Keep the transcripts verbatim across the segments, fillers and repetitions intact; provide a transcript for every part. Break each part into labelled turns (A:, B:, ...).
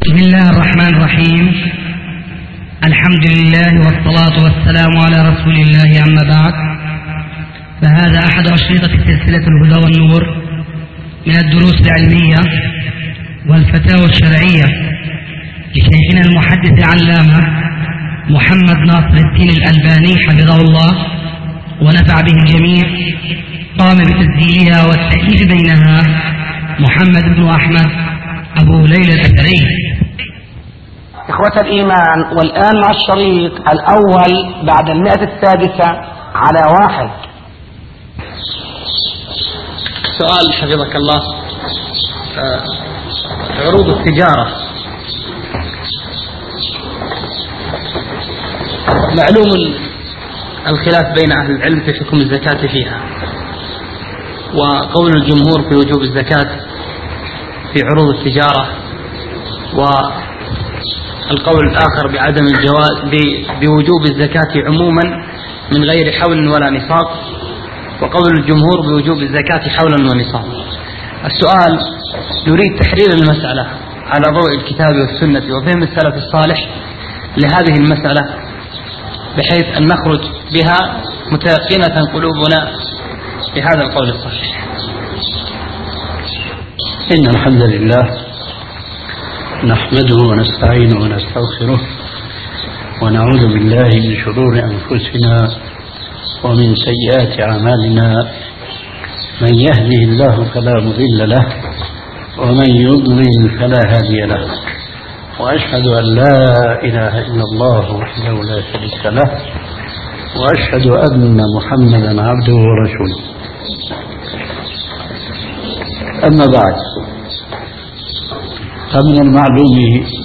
A: بسم الله الرحمن الرحيم. الحمد لله والصلاة والسلام على رسول الله، أما بعد، فهذا أحد أشرطة سلسلة الهدى والنور من الدروس العلمية والفتاوى الشرعية لشيخنا المحدث العلامة محمد ناصر الدين الألباني حفظه الله ونفع به الجميع. قام بتسجيلها والتأليف بينها محمد بن أحمد أبو ليلى الأثري.
B: إخوة الإيمان، والآن مع الشريط الأول بعد المئة السادسة على واحد.
C: سؤال حفظك الله. عروض التجارة معلوم الخلاف بين أهل العلم في حكم الزكاة فيها، وقول الجمهور في وجوب الزكاة في عروض التجارة، والقول الآخر بعدم الجواز بوجوب الزكاة عموما من غير حول ولا نصاب، وقول الجمهور بوجوب الزكاة حولا ونصاب. السؤال: نريد تحرير المسألة على ضوء الكتاب والسنة وفهم السلف الصالح لهذه المسألة، بحيث أن نخرج بها متيقنة قلوبنا بهذا القول الصحيح.
D: إن الحمد لله نحمده ونستعينه ونستغفره ونعوذ بالله من شرور أنفسنا ومن سيئات أعمالنا، من يهده الله فلا مضل له ومن يضلل فلا هادي له، وأشهد أن لا إله إلا الله وحده لا شريك له، وأشهد أن محمدا عبده ورسوله. أما بعد، فمن المعلوم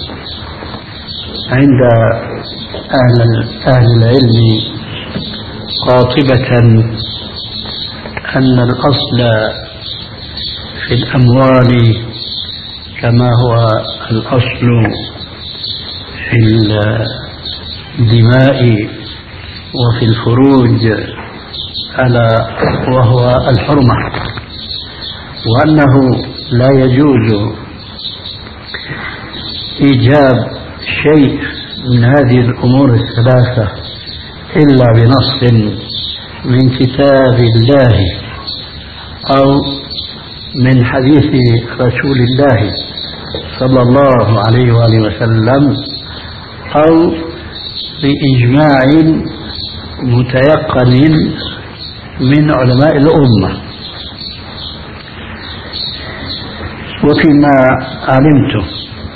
D: عند أهل, أهل العلم قاطبة أن الأصل في الأموال كما هو الأصل في الدماء وفي الفروج ألا وهو الحرمة، وأنه لا يجوز إيجاب شيء من هذه الأمور الثلاثة إلا بنص من كتاب الله أو من حديث رسول الله صلى الله عليه وآله وسلم أو بإجماع متيقن من علماء الأمة. وفيما علمت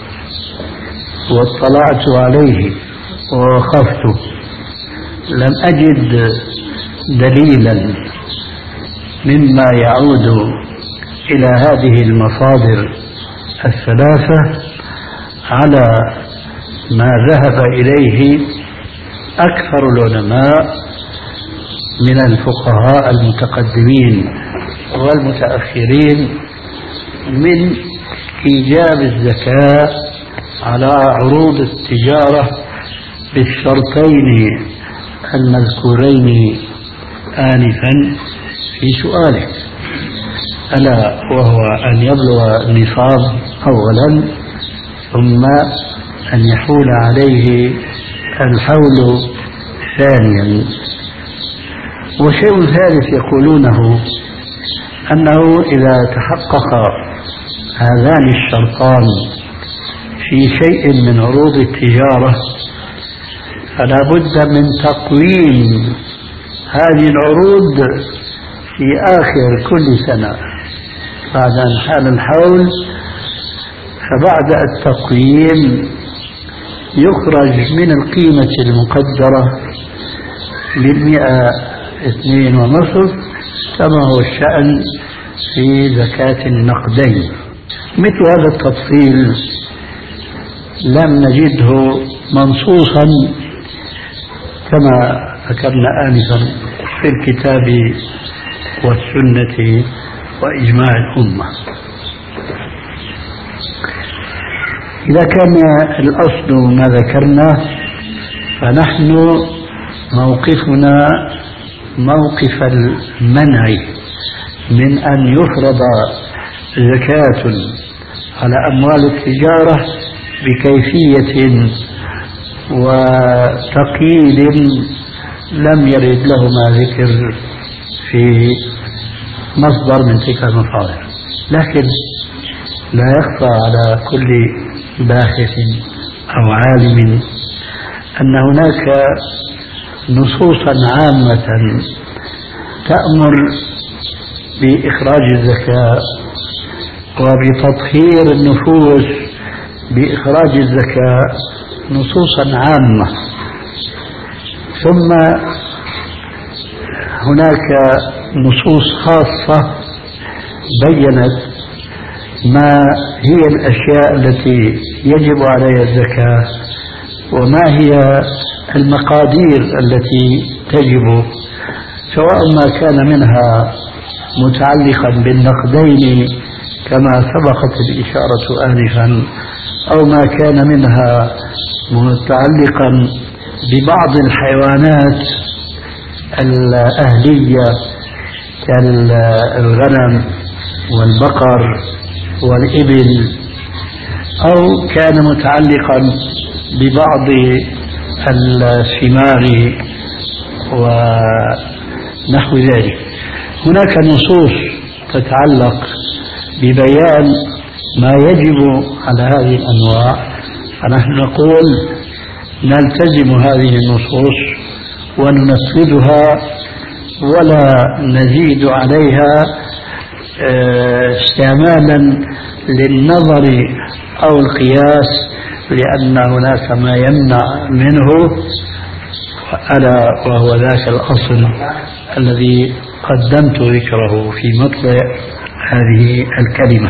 D: واطلعت عليه ووقفت لم أجد دليلا مما يعود إلى هذه المصادر الثلاثة على ما ذهب إليه أكثر العلماء من الفقهاء المتقدمين والمتأخرين من إيجاب الزكاة على عروض التجارة بالشرطين المذكورين آنفا في سؤالك، ألا وهو أن يبلغ النصاب أولا، ثم أن يحول عليه الحول ثانيا. وشيء ثالث يقولونه أنه إذا تحقق هذان الشرطان في شيء من عروض التجارة فلا بد من تقويم هذه العروض في آخر كل سنة بعد أن حال الحول، فبعد التقويم يخرج من القيمة المقدرة للمئة اثنين ونصف كما هو الشأن في زكاة النقدين. مثل هذا التفصيل لم نجده منصوصا كما ذكرنا آنفا في الكتاب والسنة وإجماع الأمة. إذا كان الأصل ما ذكرنا، فنحن موقفنا موقف المنع من أن يفرض زكاة على أموال التجارة بكيفية وتقييد لم يرد لهما ذكر في مصدر من تلك المصادر. لكن لا يخفى على كل باحث أو عالم أن هناك نصوصا عامة تأمر بإخراج الزكاة وبتطهير النفوس بإخراج الزكاة، نصوصا عامة. ثم هناك نصوص خاصة بينت ما هي الأشياء التي يجب عليها الزكاة وما هي المقادير التي تجب، سواء ما كان منها متعلقا بالنقدين كما سبقت الإشارة آنفا، أو ما كان منها متعلقا ببعض الحيوانات الأهلية كالغنم والبقر والإبل، أو كان متعلقا ببعض الثمار ونحو ذلك. هناك نصوص تتعلق ببيان ما يجب على هذه الأنواع، فنحن نقول نلتزم هذه النصوص وننفذها ولا نزيد عليها استعمالا للنظر أو القياس، لأن هناك ما يمنع منه، ألا وهو ذاك الأصل الذي قدمت ذكره في مطلع هذه الكلمة.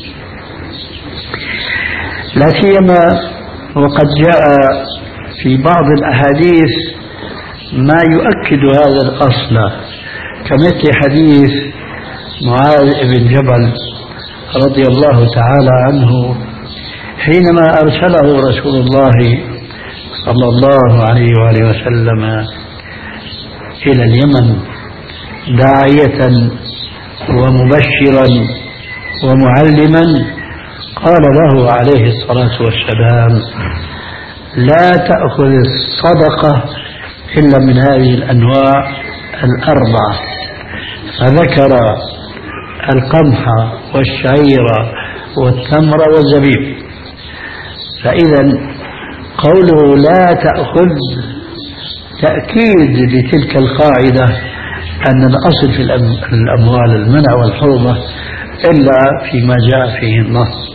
D: لا سيما وقد جاء في بعض الأحاديث ما يؤكد هذا الأصل، كمثل حديث معاذ بن جبل رضي الله تعالى عنه حينما أرسله رسول الله صلى الله عليه وآله وسلم إلى اليمن داعية ومبشرا ومعلما، قال له عليه الصلاة والسلام: لا تأخذ الصدقة إلا من هذه الأنواع الأربعة، فذكر القمح والشعير والتمر والزبيب. فإذا قوله لا تأخذ تأكيد لتلك القاعدة أن الأصل في الأموال المنع والحرمة إلا فيما جاء فيه النص.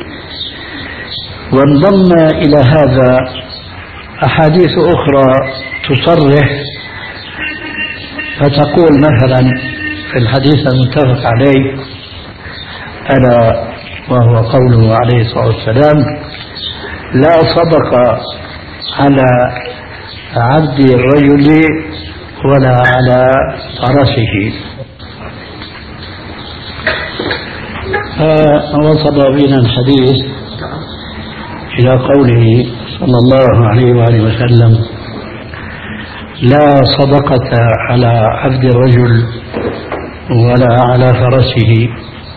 D: وانضم إلى هذا أحاديث أخرى تصرح، فتقول مثلا في الحديث المتفق عليه ألا وهو قوله عليه الصلاة والسلام: لا صدق على عبد الرجل ولا على فرسه. فوصل بنا الحديث إلى قوله صلى الله عليه وآله وسلم: لا صدقة على عبد الرجل ولا على فرسه،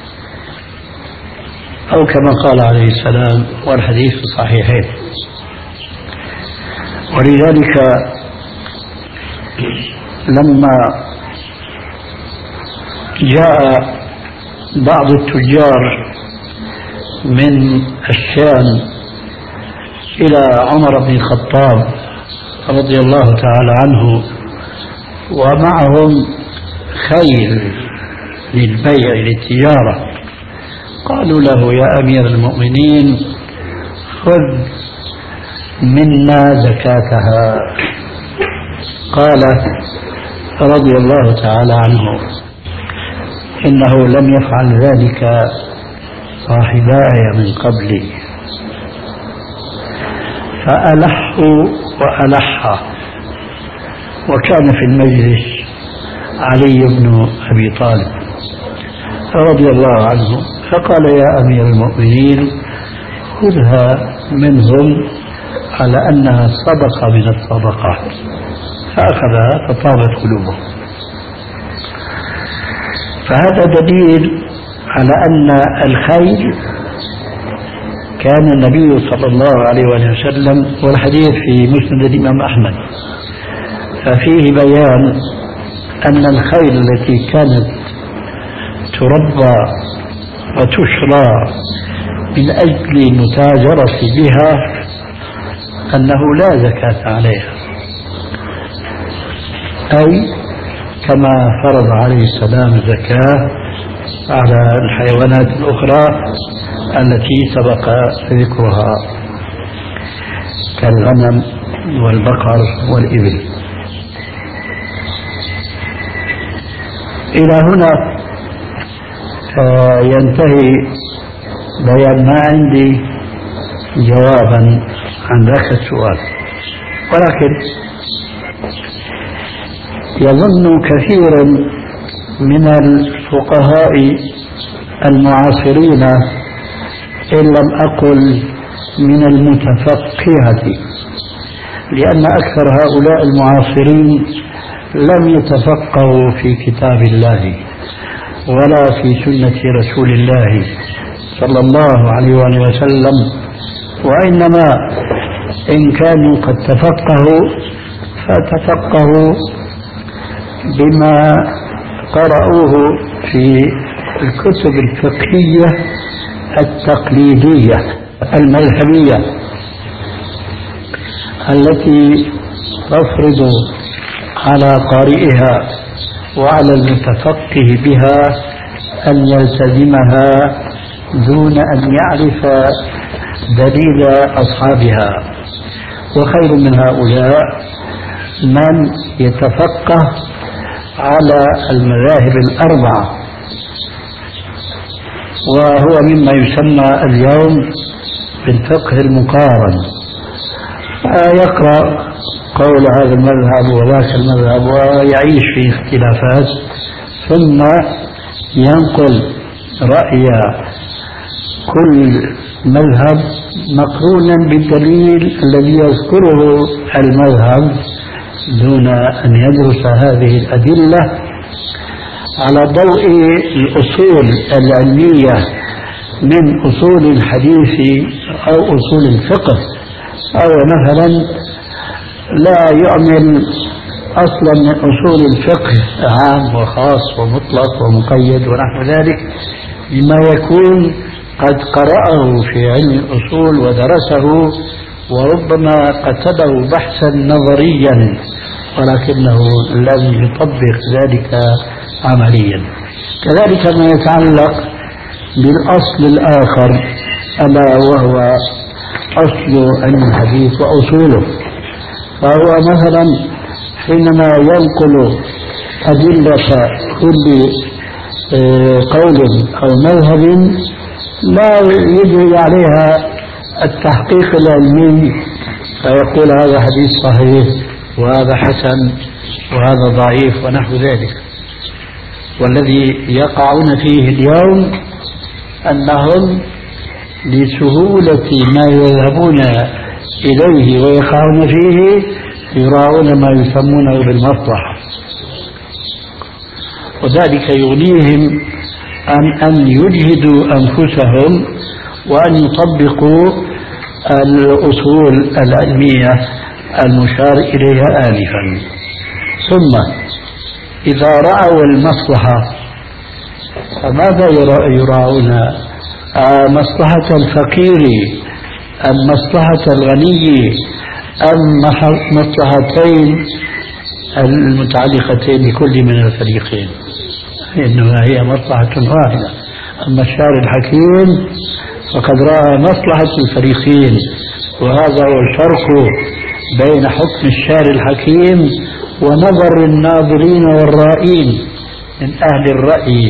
D: أو كما قال عليه السلام، والحديث في الصحيحين. ولذلك لما جاء بعض التجار من الشام إلى عمر بن الخطاب رضي الله تعالى عنه ومعهم خيل للبيع للتجارة، قالوا له: يا أمير المؤمنين، خذ منا زكاتها. قال رضي الله تعالى عنه: إنه لم يفعل ذلك صاحباي من قبلي. فألحوا وألحا، وكان في المجلس علي بن أبي طالب رضي الله عنه، فقال: يا أمير المؤمنين، خذها منهم على أنها صدقة من الصدقات. فأخذها فطابت قلوبهم. فهذا دليل على أن الخيل كان النبي صلى الله عليه وسلم، والحديث في مسند الإمام أحمد، ففيه بيان أن الخيل التي كانت تربى وتشرى من أجل المتاجرة بها أنه لا زكاة عليها، أي كما فرض عليه السلام الزكاة على الحيوانات الأخرى التي سبق ذكرها كالغنم والبقر والإبل. إلى هنا ينتهي بيان ما عندي جوابا عن ذاك السؤال، ولكن يظن كثير من الفقهاء المعاصرين، إن لم أقل من المتفقهة، لأن أكثر هؤلاء المعاصرين لم يتفقهوا في كتاب الله ولا في سنة رسول الله صلى الله عليه وسلم، وإنما إن كانوا قد تفقهوا فتفقهوا بما قرأوه في الكتب الفقهية التقليدية المذهبية التي تفرض على قارئها وعلى المتفقه بها أن يلتزمها دون أن يعرف دليل أصحابها. وخير من هؤلاء من يتفقه على المذاهب الأربعة، وهو مما يسمى اليوم بالفقه المقارن، يقرأ قول هذا المذهب وذاك المذهب ويعيش في اختلافات، ثم ينقل رأي كل مذهب مقرونا بالدليل الذي يذكره المذهب دون أن يدرس هذه الأدلة على ضوء الأصول العلمية من أصول الحديث أو أصول الفقه، أو مثلا لا يعمل أصلا من أصول الفقه عام وخاص ومطلق ومقيد ونحو ذلك، بما يكون قد قرأه في علم الأصول ودرسه وربما كتبه بحثا نظريا، ولكنه لم يطبق ذلك عمليا. كذلك ما يتعلق بالأصل الآخر ألا وهو أصل علم الحديث وأصوله، فهو مثلا حينما ينقل أدلة كل قول أو مذهب لا يجري عليها التحقيق العلمي فيقول هذا حديث صحيح وهذا حسن وهذا ضعيف ونحو ذلك. والذي يقعون فيه اليوم أنهم لسهولة ما يذهبون إليه ويقعون فيه يراعون ما يسمونه بالمصلحة، وذلك يغنيهم عن أن يجهدوا أنفسهم وأن يطبقوا الأصول العلمية المشار إليها آنفا. ثم إذا رأوا المصلحة فماذا يراعون؟ آه مصلحة الفقير أم مصلحة الغني أم مصلحتين المتعلقتين بكل من الفريقين؟ إنما هي مصلحة واحدة. أما الشارع الحكيم فقد رأى مصلحة الفريقين، وهذا هو الفرق بين حكم الشارع الحكيم ونظر الناظرين والرائين من أهل الرأي.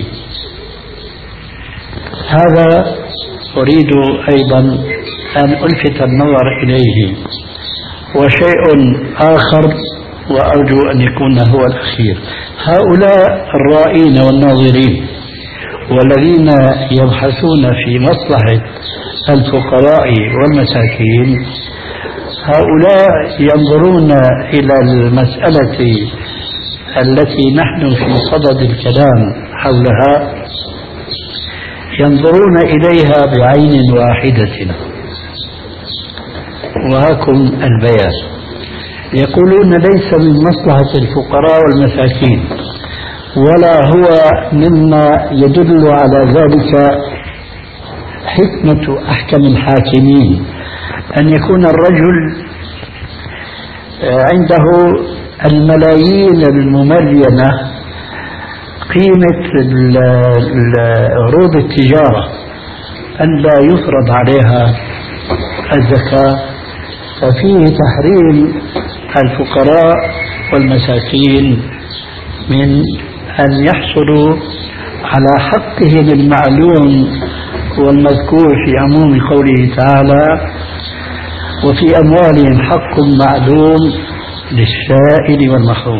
D: هذا أريد أيضا أن ألفت النظر إليه. وشيء آخر وأرجو أن يكون هو الأخير، هؤلاء الرائين والناظرين والذين يبحثون في مصلحة الفقراء والمساكين، هؤلاء ينظرون إلى المسألة التي نحن في صدد الكلام حولها، ينظرون إليها بعين واحدة، وهاكم البيان. يقولون ليس من مصلحة الفقراء والمساكين ولا هو مما يدل على ذلك حكمة أحكم الحاكمين أن يكون الرجل عنده الملايين المملينة قيمة عروض التجارة أن لا يفرض عليها الزكاة، ففيه تحريم الفقراء والمساكين من أن يحصلوا على حقهم المعلوم والمذكور في عموم قوله تعالى: وفي أموالهم حق معلوم للسائل والمحروم.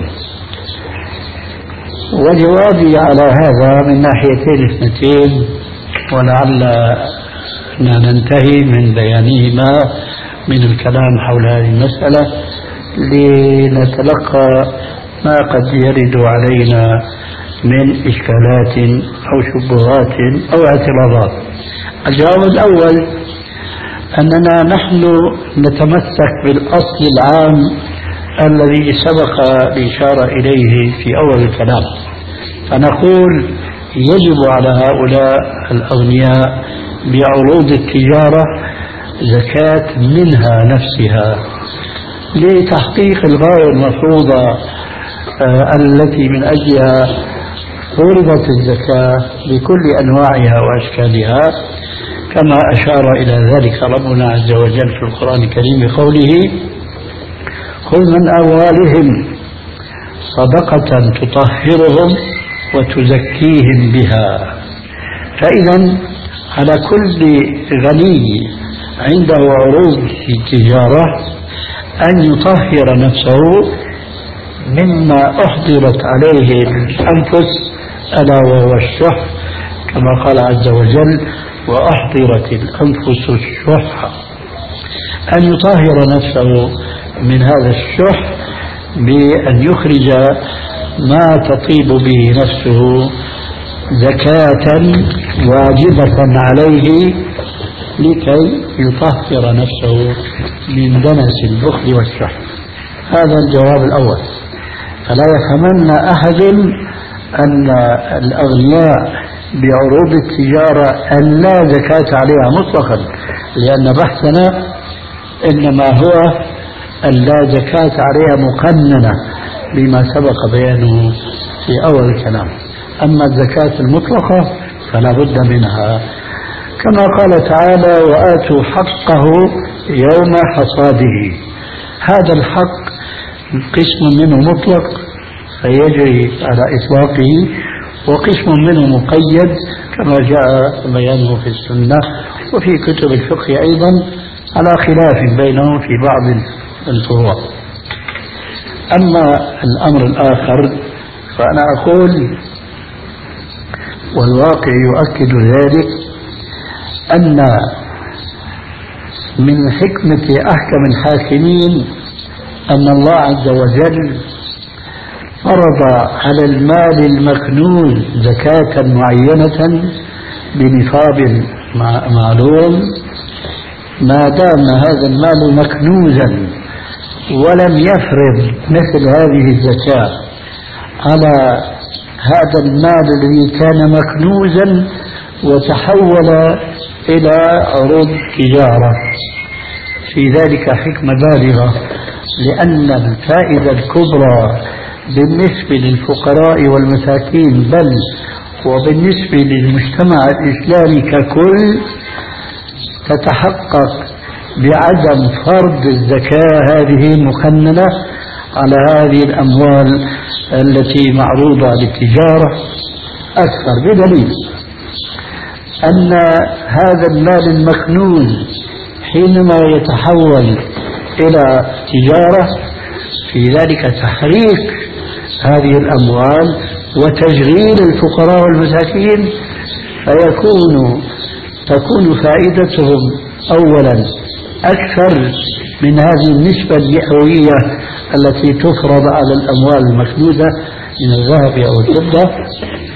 D: وجوابي على هذا من ناحيتين اثنتين، ولعل ننتهي من بيانهما من الكلام حول هذه المسألة لنتلقى ما قد يرد علينا من إشكالات أو شبهات أو اعتراضات. الجواب الأول أننا نحن نتمسك بالأصل العام الذي سبق الإشارة إليه في أول الكلام، فنقول يجب على هؤلاء الأغنياء بعروض التجارة زكاة منها نفسها لتحقيق الغاية المفروضة آه التي من أجلها فرضت الزكاة بكل أنواعها وأشكالها، كما أشار إلى ذلك ربنا عز وجل في القرآن الكريم بقوله: خذ من أموالهم صدقة تطهرهم وتزكيهم بها. فإذا على كل غني عنده عروض في التجارة أن يطهر نفسه مما أحضرت عليه الأنفس ألا وهو الشح، كما قال عز وجل: وأحضرت الأنفس الشح. أن يطهر نفسه من هذا الشح بأن يخرج ما تطيب به نفسه زكاة واجبة عليه لكي يطهر نفسه من دنس البخل والشح. هذا الجواب الأول. فلا يفهمن أحد أن الأغنياء بعروض التجارة أن لا زكاة عليها مطلقا، لأن بحثنا إنما هو أن لا زكاة عليها مقننة بما سبق بيانه في أول الكلام. أما الزكاة المطلقة فلا بد منها، كما قال تعالى: وآتوا حقه يوم حصاده. هذا الحق قسم منه مطلق فيجري على إطلاقه، وقسم منه مقيد كما جاء بيانه في السنة وفي كتب الفقه أيضا على خلاف بينهم في بعض الفروع. أما الأمر الآخر فأنا أقول، والواقع يؤكد ذلك، أن من حكمة أحكم الحاكمين أن الله عز وجل فرض على المال المكنوز زكاة معينة بنصاب معلوم ما دام هذا المال مكنوزا، ولم يفرض مثل هذه الزكاة على هذا المال الذي كان مكنوزا وتحول إلى عروض تجارة. في ذلك حكمة بالغة، لأن الفائدة الكبرى بالنسبة للفقراء والمساكين بل وبالنسبة للمجتمع الإسلامي ككل تتحقق بعدم فرض الزكاة هذه مقننة على هذه الأموال التي معروضة للتجارة أكثر، بدليل أن هذا المال المكنوز حينما يتحول إلى تجارة في ذلك تحريك هذه الأموال وتشغيل الفقراء والمساكين، فيكون تكون فائدتهم أولا أكثر من هذه النسبة المئوية التي تفرض على الأموال المكنوزة من الذهب أو الفضة،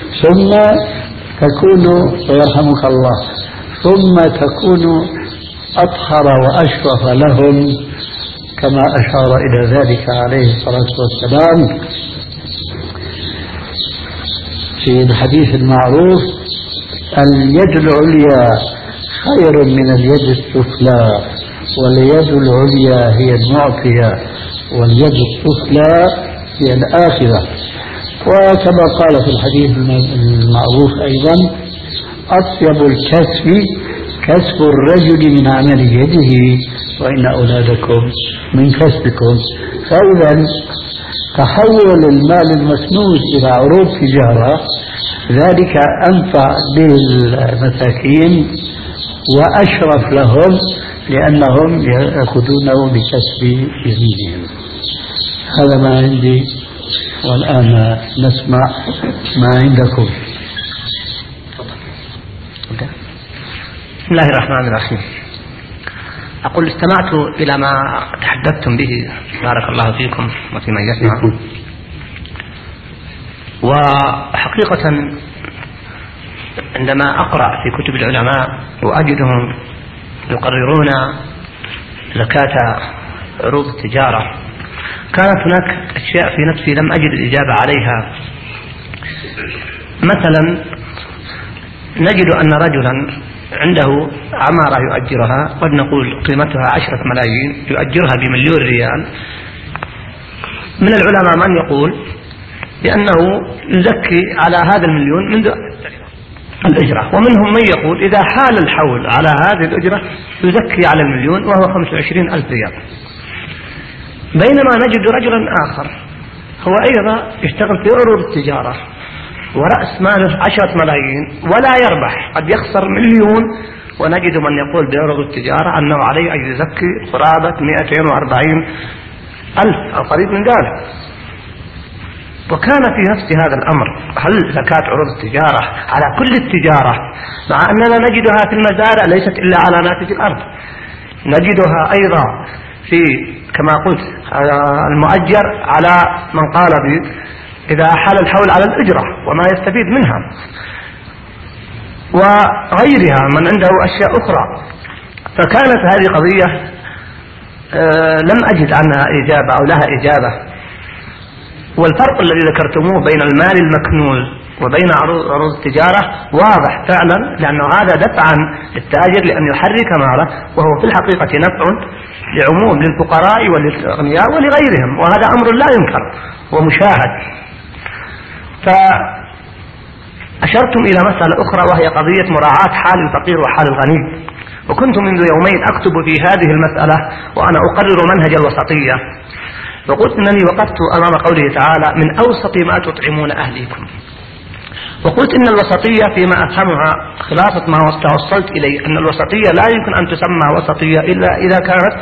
D: ثم تكون ويرحمك الله ثم تكون أطهر وأشرف لهم، كما أشار إلى ذلك عليه الصلاة والسلام في الحديث المعروف: اليد العليا خير من اليد السفلى، واليد العليا هي المعطية واليد السفلى هي الآخرة. وكما قال في الحديث المعروف أيضا: أطيب الكسب كسب الرجل من عمل يده، وإن أولادكم من كسبكم. فإذا تحول المال المسنود إلى عروض تجارة ذلك أنفع للمساكين وأشرف لهم، لأنهم يأخذونه بكسب يمينهم. هذا ما عندي، والآن نسمع ما عندكم.
B: بسم الله الرحمن الرحيم. أقول استمعت إلى ما تحدثتم به، بارك الله فيكم وفي من يسمع. وحقيقة عندما أقرأ في كتب العلماء وأجدهم يقررون زكاة عروض التجارة، كانت هناك أشياء في نفسي لم أجد الإجابة عليها. مثلا نجد أن رجلا عنده عمارة يؤجرها، قد نقول قيمتها عشرة ملايين، يؤجرها بمليون ريال. من العلماء من يقول بأنه يزكي على هذا المليون منذ الأجرة، ومنهم من يقول إذا حال الحول على هذه الأجرة يزكي على المليون وهو خمسة وعشرين ألف ريال. بينما نجد رجلا آخر هو أيضا يشتغل في عروض التجارة ورأس ماله عشرة ملايين ولا يربح، قد يخسر مليون، ونجد من يقول بعروض التجارة أنه عليه أن يزكي قرابة مئتين وأربعين ألف أو قريب من ذلك. وكان في نفس هذا الأمر: هل زكاة عروض التجارة على كل التجارة، مع أننا نجدها في المزارع ليست إلا على ناتج الأرض، نجدها أيضا في كما قلت المؤجر على من قال به إذا حال الحول على الأجرة وما يستفيد منها، وغيرها من عنده أشياء أخرى. فكانت هذه قضية لم أجد عنها إجابة أو لها إجابة. والفرق الذي ذكرتموه بين المال المكنوز وبين عروض التجارة واضح فعلا، لأنه هذا دفعا للتاجر لأن يحرك ماله، وهو في الحقيقة نفع لعموم للفقراء وللأغنياء ولغيرهم، وهذا أمر لا ينكر ومشاهد. فأشرتم إلى مسألة أخرى وهي قضية مراعاة حال الفقير وحال الغني، وكنت منذ يومين أكتب في هذه المسألة وأنا أقرر منهج الوسطية، وقلت أنني وقفت أمام قوله تعالى: من أوسط ما تطعمون أهليكم. وقلت إن الوسطية فيما أفهمها خلاصة ما توصلت إليه أن الوسطية لا يمكن أن تسمى وسطية إلا إذا كانت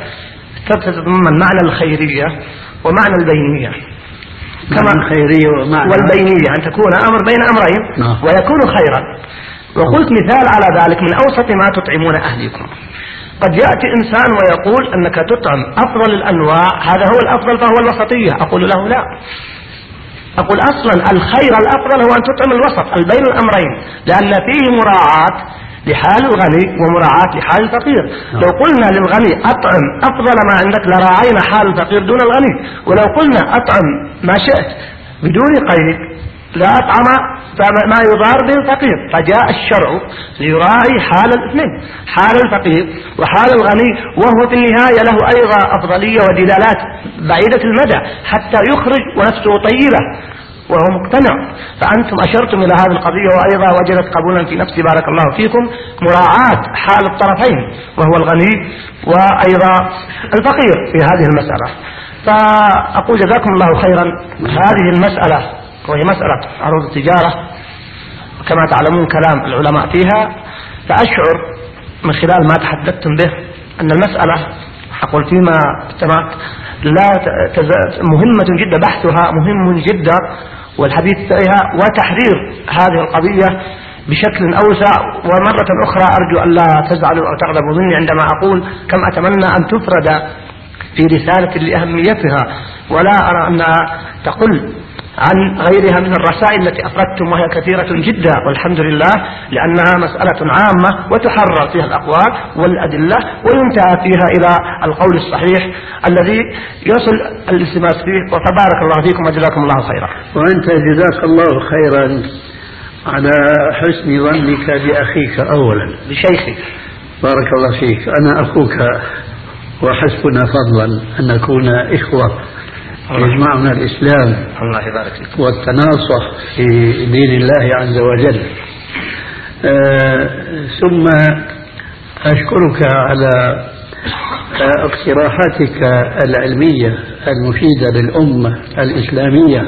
B: تتضمن معنى الخيرية ومعنى البينية، كما الخيرية والبينية أن تكون أمر بين أمرين ويكون خيرا. وقلت مثال على ذلك: من أوسط ما تطعمون أهليكم. قد يأتي إنسان ويقول أنك تطعم أفضل الأنواع، هذا هو الأفضل فهو الوسطية. أقول له لا، أقول أصلا الخير الأفضل هو أن تطعم الوسط البين الأمرين، لأن فيه مراعاة لحال الغني ومراعاة لحال الفقير. لو قلنا للغني أطعم أفضل ما عندك لراعينا حال الفقير دون الغني، ولو قلنا أطعم ما شئت بدون قيد لا أطعم ما يضار به الفقير. فجاء الشرع ليراعي حال الاثنين، حال الفقير وحال الغني، وهو في النهاية له أيضا أفضلية ودلالات بعيدة المدى حتى يخرج ونفسه طيبة وهو مقتنع. فأنتم أشرتم إلى هذه القضية وأيضا وجدت قبولا في نفسي، بارك الله فيكم، مراعاة حال الطرفين وهو الغني وأيضا الفقير في هذه المسألة. فأقول جزاكم الله خيرا. هذه المسألة وهي مسألة عروض التجارة كما تعلمون كلام العلماء فيها، فأشعر من خلال ما تحدثتم به أن المسألة أقول فيما استمعت لا مهمة جدا، بحثها مهم جدا والحديث فيها وتحرير هذه القضية بشكل أوسع. ومرة أخرى أرجو أن لا تزعلوا أو تغضبوا مني عندما أقول كم أتمنى أن تفرد في رسالة لأهميتها، ولا أرى أنها تقل عن غيرها من الرسائل التي أفردتم وهي كثيرة جدا والحمد لله، لأنها مسألة عامة وتحرر فيها الأقوال والأدلة وينتهى فيها إلى القول الصحيح الذي يصل الالتماس فيه. وتبارك الله فيكم وجزاكم الله خيرا.
D: وأنت جزاك الله خيرا على حسن ظنك بأخيك أولا.
B: بشيخي
D: بارك الله فيك. أنا أخوك وحسبنا فضلا أن نكون إخوة يجمعنا الإسلام
B: الله يبارك فيك
D: والتناصح في دين الله عز وجل. آه ثم أشكرك على اقتراحاتك العلمية المفيدة للأمة الإسلامية،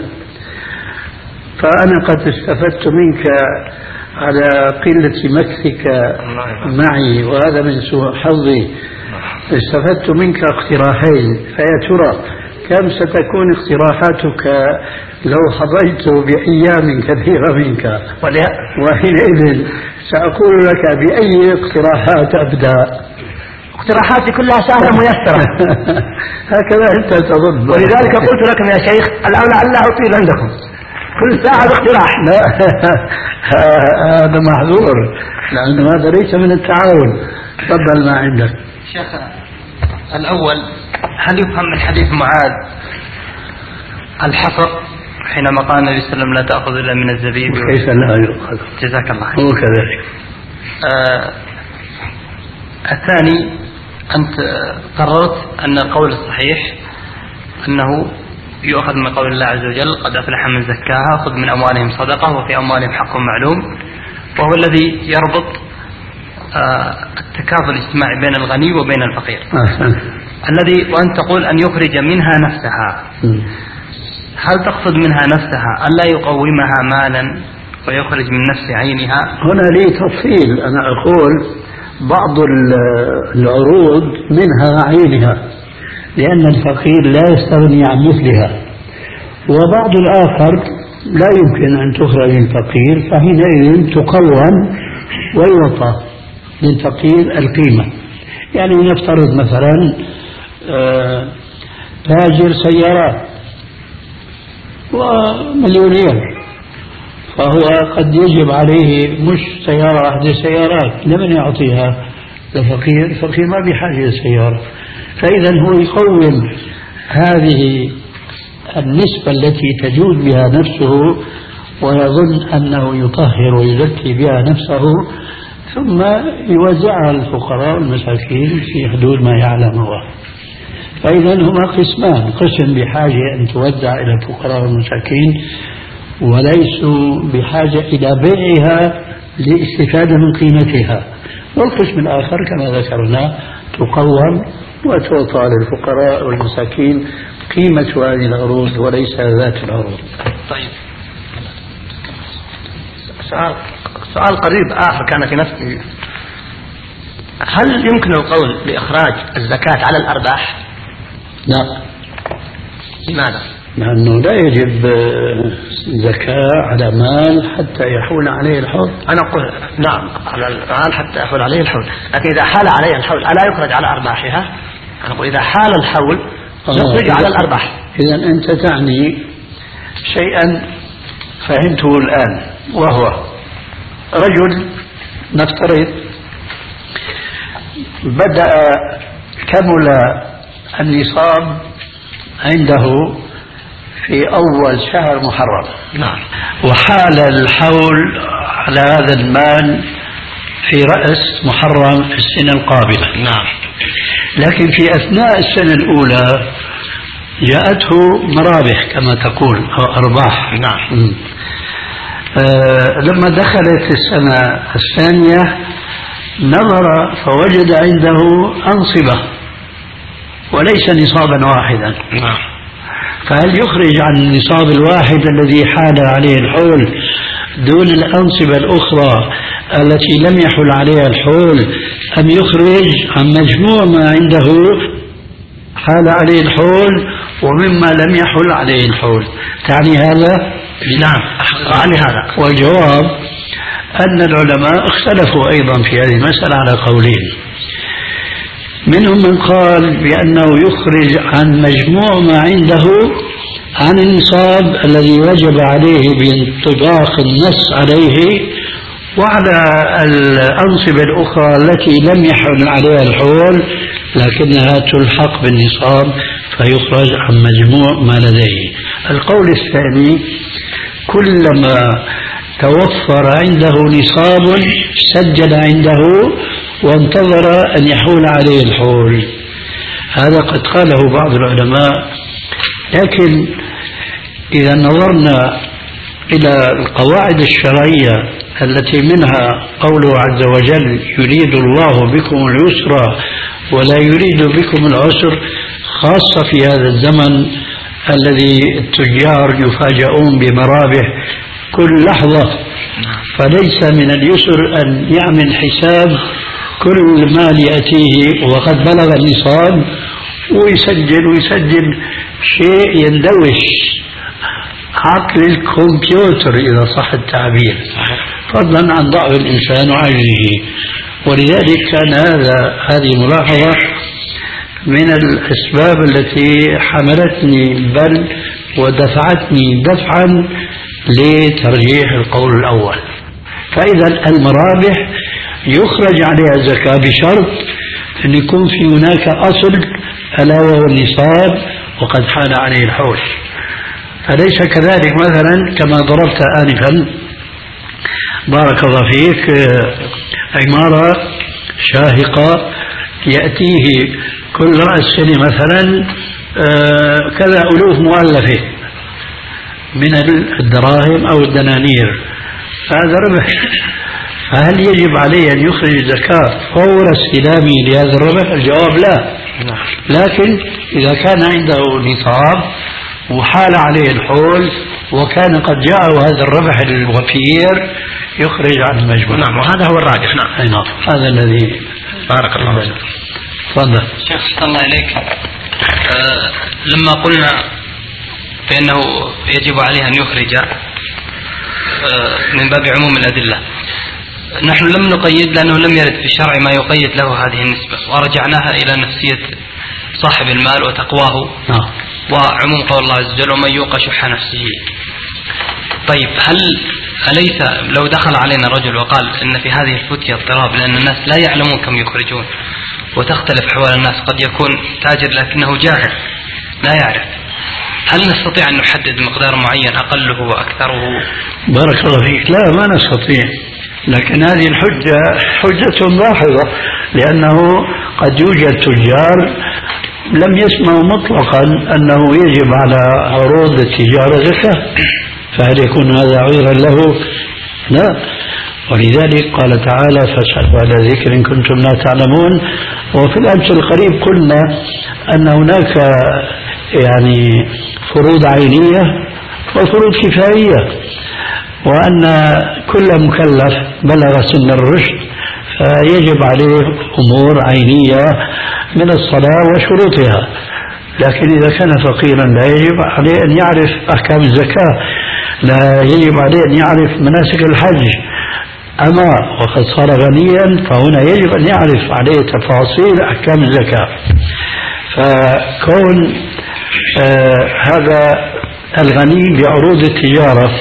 D: فأنا قد استفدت منك على قلة مكثك معي وهذا من سوء حظي. استفدت منك اقتراحين، فيا ترى كم ستكون اقتراحاتك لو حظيت بأيام كثيرة منك؟ وحينئذ سأقول لك بأي اقتراحات أبدأ.
B: اقتراحاتي كلها سهلة ميسرة.
D: هكذا أنت تظن،
B: ولذلك قلت لكم يا شيخ الأولى ألا أطيل عندكم كل ساعة باقتراح.
D: لا هذا محظور لأن هذا ليس من التعاون. تفضل ما عندك.
C: شيخ الأول، هل يفهم من حديث معاذ الحصر حينما قال النبي صلى الله عليه وسلم لا تأخذ إلا من الزبيب؟
D: كيف لا يؤخذ؟
C: جزاك الله.
D: هو كذلك.
C: آه الثاني، أنت قررت أن القول الصحيح أنه يؤخذ من قول الله عز وجل قد أفلح من زكاها خذ من أموالهم صدقة وفي أموالهم حق معلوم، وهو الذي يربط آه التكافل الاجتماعي بين الغني وبين الفقير.
D: أحسن.
C: الذي وأن تقول أن يخرج منها نفسها. م. هل تقصد منها نفسها أن لا يقومها مالا ويخرج من نفس عينها؟
D: هنا لي تفصيل. أنا أقول بعض العروض منها عينها لأن الفقير لا يستغني عن مثلها، وبعض الآخر لا يمكن أن تخرج للفقير، فحينئذ تقوم ويعطى للفقير القيمة. يعني نفترض مثلا تاجر سيارات ومليونير، فهو قد يجب عليه مش سيارة واحدة، سيارات، لمن يعطيها؟ للفقير. الفقير ما بحاجة لسيارة، فإذا هو يقوم هذه النسبة التي تجود بها نفسه ويظن أنه يطهر ويزكي بها نفسه، ثم يوزعها الفقراء والمساكين في حدود ما يعلم الله. فإذا هما قسمان: قسم بحاجة أن توزع إلى الفقراء والمساكين وليسوا بحاجة إلى بيعها لاستفادة من قيمتها، والقسم الآخر كما ذكرنا تقوم وتعطى للفقراء والمساكين قيمة هذه العروض وليس ذات العروض.
C: طيب،
B: سؤال سؤال قريب آخر كان في نفسي: هل يمكن القول بإخراج الزكاة على الأرباح؟
D: لا.
B: لماذا؟
D: لأنه لا يجب زكاة على مال حتى يحول عليه الحول.
B: أنا أقول نعم على المال حتى يحول عليه الحول، لكن إذا حال عليه الحول ألا يخرج على أرباحها؟ أنا أقول إذا حال الحول يخرج على الأرباح.
D: إذا أنت تعني شيئا فهمته الآن، وهو رجل نفترض بدأ كمل النصاب عنده في أول شهر محرم،
B: نعم،
D: وحال الحول على هذا المال في رأس محرم في السنة القابلة،
B: نعم،
D: لكن في أثناء السنة الأولى جاءته مرابح كما تقول أو أرباح،
B: نعم.
D: آه لما دخلت السنة الثانية نظر فوجد عنده أنصبة وليس نصابا واحدا،
B: نعم.
D: فهل يخرج عن النصاب الواحد الذي حال عليه الحول دون الأنصبة الأخرى التي لم يحل عليها الحول، أم يخرج عن مجموع ما عنده حال عليه الحول ومما لم يحل عليه الحول؟ تعني هذا؟
B: نعم، أعني هذا.
D: والجواب أن العلماء اختلفوا أيضا في هذه المسألة على قولين. منهم من قال بأنه يخرج عن مجموع ما عنده عن النصاب الذي وجب عليه بانطباق النص عليه، وعلى الأنصبة الأخرى التي لم يحل عليها الحول لكنها تلحق بالنصاب فيخرج عن مجموع ما لديه. القول الثاني: كلما توفر عنده نصاب سجل عنده وانتظر أن يحول عليه الحول. هذا قد قاله بعض العلماء، لكن إذا نظرنا إلى القواعد الشرعية التي منها قوله عز وجل: يريد الله بكم اليسر ولا يريد بكم العسر، خاصة في هذا الزمن الذي التجار يفاجؤون بمرابح كل لحظة، فليس من اليسر أن يعمل حساب كل مال يأتيه وقد بلغ النصاب ويسجل ويسجل شيء يندوش عقل الكمبيوتر إذا صح التعبير، فضلا عن ضعف الإنسان وعجزه. ولذلك كان هذا هذه ملاحظة من الأسباب التي حملتني بل ودفعتني دفعا لترجيح القول الأول. فإذا المرابح يخرج عليها الزكاة بشرط أن يكون في هناك أصل ألا وهو النصاب وقد حال عليه الحول. فليس كذلك مثلا كما ضربت آنفا بارك الله فيك عمارة شاهقة يأتيه كل رأس سنة مثلا كذا ألوف مؤلفة من الدراهم أو الدنانير، هذا ربح. فهل يجب عليه أن يخرج زكاة فور استلامه لهذا الربح؟ الجواب لا. لكن إذا كان عنده نصاب وحال عليه الحول وكان قد جاءه هذا الربح الوفير يخرج عن المجموع.
B: نعم، وهذا هو الراجح. نعم.
D: نعم، هذا الذي
B: بارك الله فيك.
D: تفضل.
C: شيخ صلى الله عليك، آه لما قلنا بأنه يجب عليه أن يخرج آه من باب عموم الأدلة، نحن لم نقيد لأنه لم يرد في الشرع ما يقيد له هذه النسبة، ورجعناها إلى نفسية صاحب المال وتقواه
D: نعم.
C: وعموم قول الله عز وجل: ومن يوق شح نفسه. طيب، هل أليس لو دخل علينا رجل وقال إن في هذه الفتية اضطراب لأن الناس لا يعلمون كم يخرجون وتختلف أحوال الناس، قد يكون تاجر لكنه جاهل لا يعرف، هل نستطيع أن نحدد مقدار معين أقله وأكثره؟
D: بارك الله فيك. لا، ما نستطيع، لكن هذه الحجة حجة لاحظة، لأنه قد يوجد تجار لم يسمعوا مطلقا أنه يجب على عروض التجارة زكاة، فهل يكون هذا عذرا له؟ لا. ولذلك قال تعالى: فاسألوا على ذكر إن كنتم لا تعلمون. وفي الأمس القريب قلنا أن هناك يعني فروض عينية وفروض كفائية، وأن كل مكلف بلغ سن الرشد فيجب عليه أمور عينية من الصلاة وشروطها، لكن إذا كان فقيرا لا يجب عليه أن يعرف أحكام الزكاة، لا يجب عليه أن يعرف مناسك الحج. أما وقد صار غنيا فهنا يجب أن يعرف عليه تفاصيل أحكام الزكاة. فكون آه هذا الغني بعروض التجارة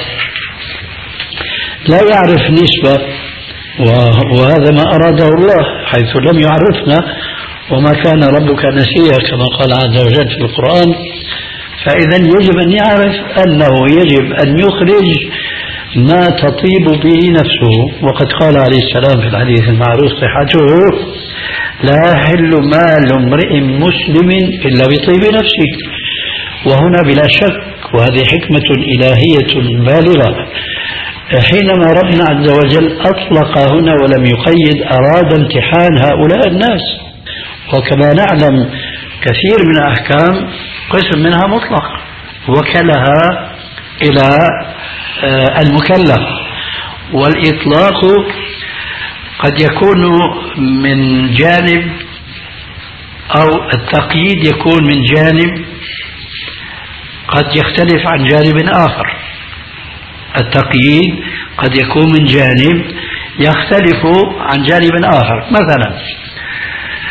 D: لا يعرف نسبة، وهذا ما أراده الله حيث لم يعرفنا: وما كان ربك نسيا كما قال عز وجل في القرآن. فإذا يجب أن يعرف أنه يجب أن يخرج ما تطيب به نفسه، وقد قال عليه السلام في الحديث المعروف صحته: لا يحل مال امرئ مسلم إلا بطيب نفسه. وهنا بلا شك، وهذه حكمة إلهية بالغة، حينما ربنا عز وجل أطلق هنا ولم يقيد أراد امتحان هؤلاء الناس، وكما نعلم كثير من الأحكام قسم منها مطلق وكلها إلى المكلف، والإطلاق قد يكون من جانب أو التقييد يكون من جانب قد يختلف عن جانب آخر. التقييد قد يكون من جانب يختلف عن جانب آخر. مثلا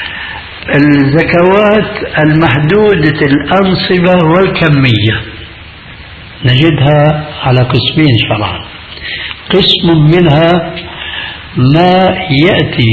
D: الزكوات المحدودة الأنصبة والكمية نجدها على قسمين شرعا. قسم منها ما يأتي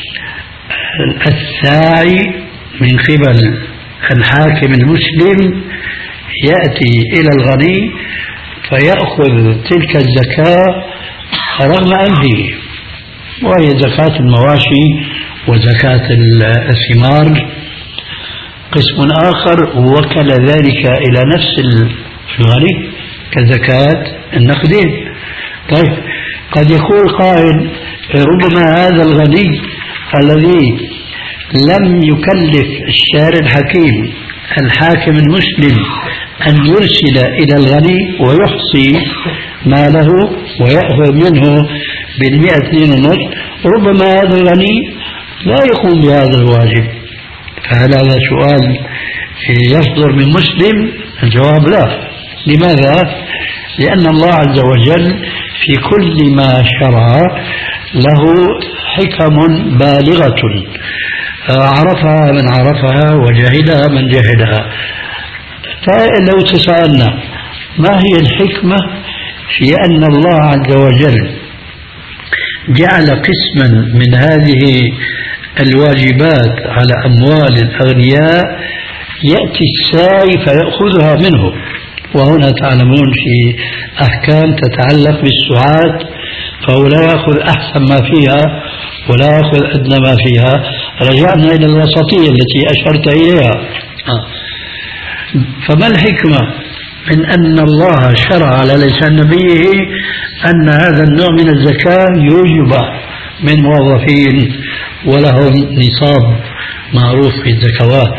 D: الساعي من قبل الحاكم المسلم يأتي إلى الغني فيأخذ تلك الزكاة رغم أنفه، وهي زكاة المواشي وزكاة الثمار. قسم آخر وكل ذلك إلى نفس الغني كزكاة النقدين. طيب قد يقول قائل ربما هذا الغني الذي لم يكلف الشارع الحكيم الحاكم المسلم أن يرسل إلى الغني ويحصي ماله ويأخذ منه بالمئة اثنين ونصف، ربما هذا الغني لا يقوم بهذا الواجب. فهل هذا سؤال يصدر من مسلم؟ الجواب لا. لماذا؟ لأن الله عز وجل في كل ما شرع له حكم بالغة عرفها من عرفها وجهلها من جهلها. فلو تسألنا ما هي الحكمة في أن الله عز وجل جعل قسما من هذه الواجبات على أموال الأغنياء يأتي الساعي فيأخذها منه؟ وهنا تعلمون في أحكام تتعلق بالسعاة، فهو لا يأخذ أحسن ما فيها ولا يأخذ أدنى ما فيها. رجعنا إلى الوسطية التي أشرت إليها. فما الحكمة من أن الله شرع على لسان نبيه أن هذا النوع من الزكاة يوجب من موظفين ولهم نصاب معروف في الزكوات،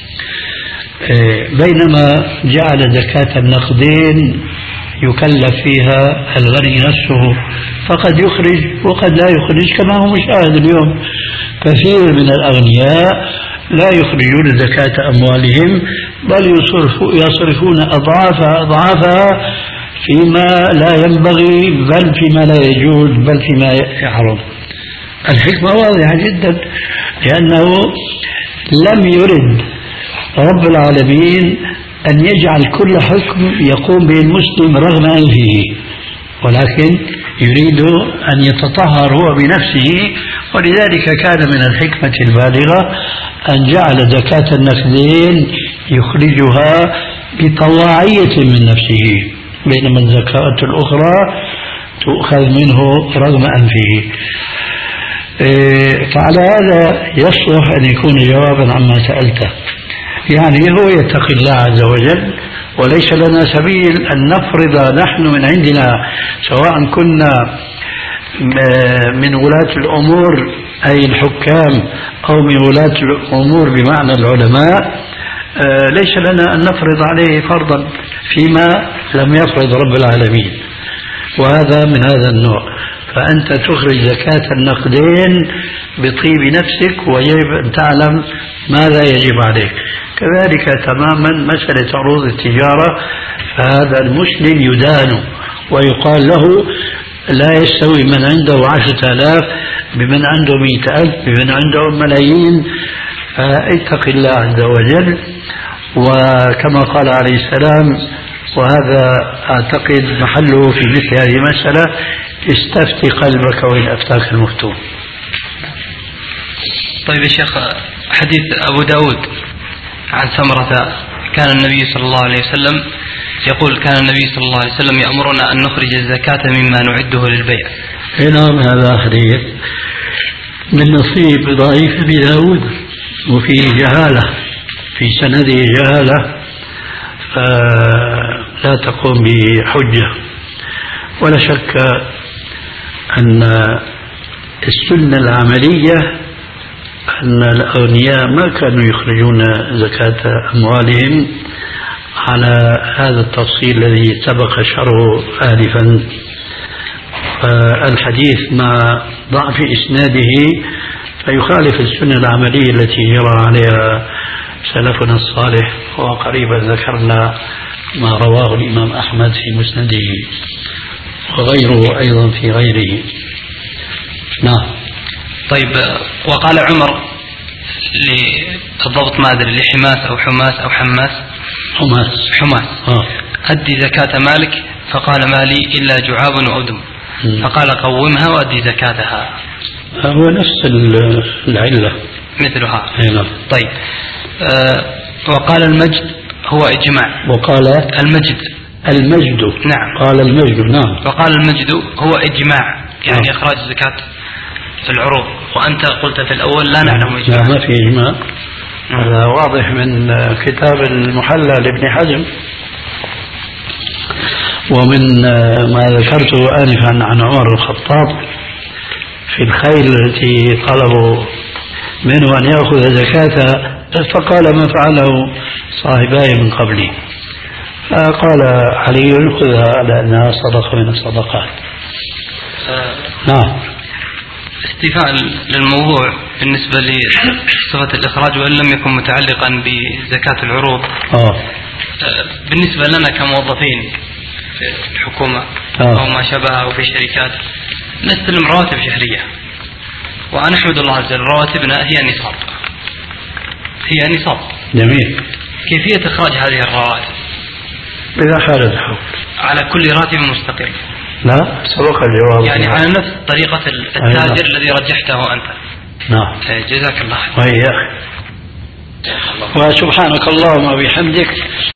D: بينما جعل زكاة النقدين يكلف فيها الغني نفسه، فقد يخرج وقد لا يخرج، كما هو مشاهد اليوم كثير من الأغنياء لا يخرجون زكاة أموالهم بل يصرفون أضعافها أضعافها فيما لا ينبغي بل فيما لا يجوز بل فيما يحرم. الحكمة واضحة جدا، لأنه لم يرد رب العالمين أن يجعل كل حكم يقوم به المسلم رغم أنفه، ولكن يريد أن يتطهر هو بنفسه. ولذلك كان من الحكمة البالغة أن جعل زكاة النقدين يخرجها بطواعية من نفسه، بينما الزكاة الأخرى تؤخذ منه رغم أنفه. فعلى هذا يصلح أن يكون جوابا عما سألته، يعني هو يتقي الله عز وجل، وليس لنا سبيل أن نفرض نحن من عندنا سواء كنا من ولاة الأمور أي الحكام أو من ولاة الأمور بمعنى العلماء، ليس لنا أن نفرض عليه فرضا فيما لم يفرض رب العالمين، وهذا من هذا النوع. فأنت تخرج زكاة النقدين بطيب نفسك ويجب أن تعلم ماذا يجب عليك. كذلك تماما مسألة عروض التجارة، فهذا المسلم يدان ويقال له لا يستوي من عنده عشرة آلاف بمن عنده مئة ألف بمن عنده ملايين. فاتق الله عز وجل، وكما قال عليه السلام، وهذا أعتقد محله في مثل هذه المسألة: استفتي قلبك وإن أفتاك المفتون.
C: طيب يا شيخ، حديث أبو داود عن سمرة كان النبي صلى الله عليه وسلم يقول: كان النبي صلى الله عليه وسلم يأمرنا أن نخرج الزكاة مما نعده للبيع.
D: نعم، هذا حديث من نصيب ضعيف أبي داود وفيه جهالة، في سنده جهالة، فلا تقوم بحجة. ولا شك أن السنة العملية أن الأغنياء ما كانوا يخرجون زكاة أموالهم على هذا التفصيل الذي سبق شرحه آلفا. فالحديث مع ضعف إسناده فيخالف السنة العملية التي جرى عليها سلفنا الصالح، وقريبا ذكرنا ما رواه الإمام أحمد في مسنده وغيره أيضا في غيره. نعم.
C: طيب، وقال عمر للضبط ما أدري لحماس أو حماس أو حماس
D: حماس
C: حماس
D: آه.
C: أدي زكاة مالك، فقال ما لي إلا جعاب وأدم، فقال قومها وأدي زكاتها.
D: هو نفس العلة
C: مثلها.
D: هنا.
C: طيب. آه وقال المجد هو إجماع.
D: وقال
C: المجد
D: المجد
C: نعم.
D: قال المجد نعم.
C: وقال المجد هو إجماع، يعني
D: نعم.
C: إخراج الزكاة في العروض، وأنت قلت في الأول لا نعلم إجماع.
D: لا، ما في إجماع. هذا واضح من كتاب المحلى لابن حزم، ومن ما ذكرته آنفا عن عمر الخطاب في الخيل التي طلبوا منه أن يأخذ زكاة، فقال ما فعله صاحباي من قبلي، فقال علي خذها على أنها صدقة من الصدقات.
C: آه
D: نعم.
C: استيفاء للموضوع بالنسبة لصفة الإخراج وإن لم يكن متعلقا بزكاة العروض.
D: آه.
C: بالنسبة لنا كموظفين في الحكومة
D: آه.
C: أو ما شابه أو في شركات نستلم رواتب شهرية، ونحمد الله عز وجل رواتبنا هي نصاب، هي نصاب.
D: جميل.
C: كيفية إخراج هذه الرواتب؟
D: إذا حال الحول
C: على كل راتب مستقل.
D: لا، سبق الجواب.
C: يعني على نفس طريقة التاجر الذي رجحته أنت.
D: نعم.
C: جزاك الله.
D: وإياك. وسبحانك اللهم وبحمدك.